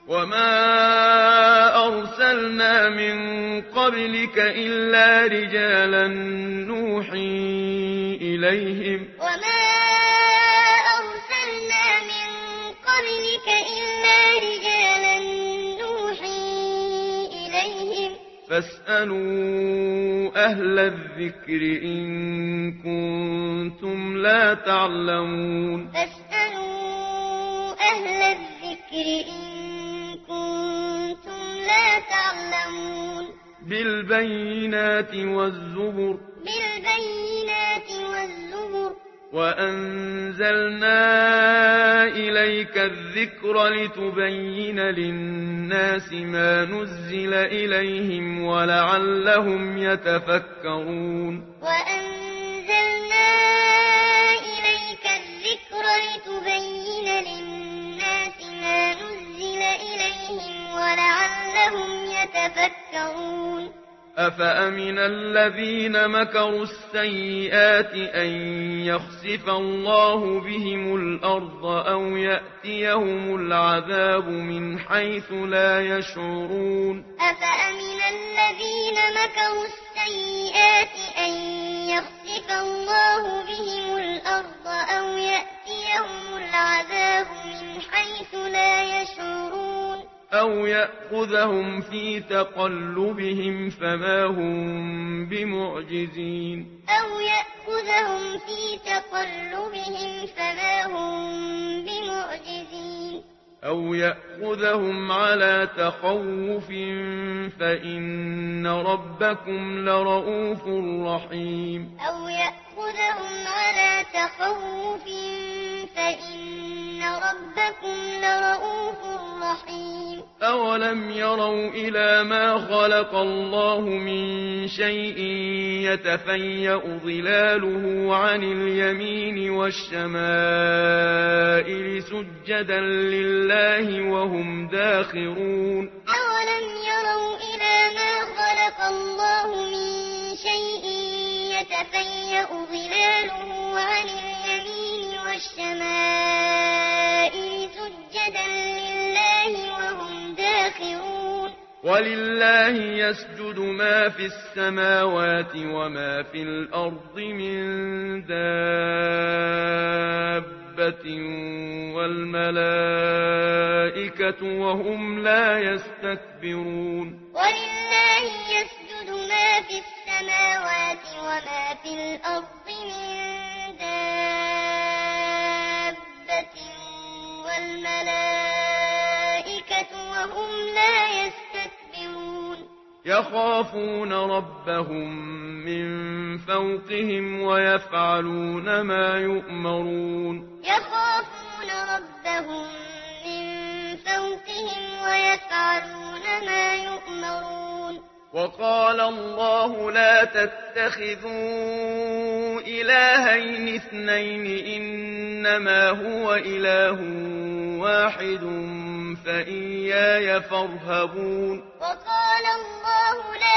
وما أرسلنا من قبلك إلا رجالا نوحي إليهم وما أرسلنا من قبلك إلا رجالا نوحي إليهم فاسألوا أهل الذكر إن كنتم لا تعلمون فاسألوا أهل الذكر إن كنتم لا تعلمون بالبينات والزبر وأنزلنا إليك الذكر لتبين للناس ما نزل إليهم ولعلهم يتفكرون وأنزلنا إليك الذكر لتبين للناس ما نزل إليهم ولعلهم يتفكرون أفأمن الذين مكروا السيئات أن يخسف الله بهم الأرض أو يأتيهم العذاب من حيث لا يشعرون أفأمن الذين مكروا السيئات أن يخسف الله بهم الأرض أو يأتيهم العذاب من حيث لا يشعرون أو يأخذهم في تقلبهم فما هم بمعجزين أو يأخذهم في تقلبهم فما هم بمعجزين أو يأخذهم على تخوف فإن ربكم لرؤوف رحيم أو يأخذهم على تخوف فإن ربكم لرؤوف رحيم أولم يروا إلى ما خلق الله من شيء يتفيأ ظلاله عن اليمين والشمائل سجدا لله وهم داخرون أولم يروا إلى ما خلق الله من شيء يتفيأ ظلاله عن اليمين والشمائل سجدا لله وهم داخرون ولله يسجد ما في السماوات وما في الأرض من دابة والملائكة وهم لا يستكبرون ولله يسجد ما في السماوات وما في الأرض من دابة والملائكة وهم لا يستكبرون يخافون ربهم من فوقهم ويفعلون ما يؤمرون يخافون ربهم من فوقهم ويفعلون ما يؤمرون وقال الله لا تتخذوا إلهين اثنين إنما هو إله واحد فإياي فارهبون وقال الله لا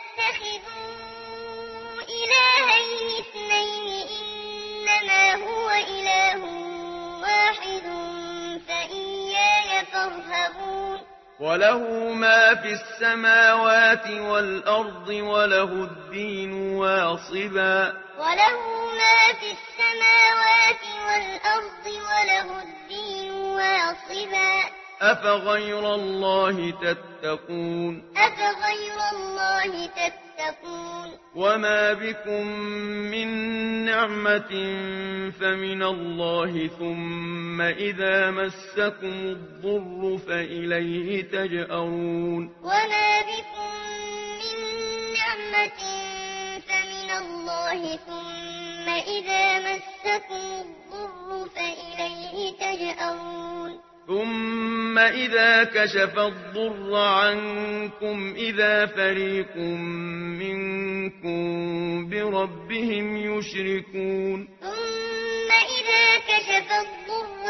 تتخذوا إلهين اثنين إنما هو إله واحد فإياي فارهبون وله ما في السماوات والأرض وله الدين واصبا وله ما في السماوات والأرض وله الدين واصبا أفغير الله تتقون أفغير الله تتقون وما بكم من نعمة فمن الله ثم إذا مسكم الضر فإليه تجأرون وما بكم من نعمة فمن الله ثم إذا مسكم الضر فإليه تجأرون ثم إذا كشف الضر عنكم إذا فريق منكم بربهم يشركون ثم إذا كشف الضر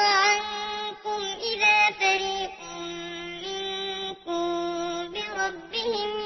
عنكم إذا فريق منكم بربهم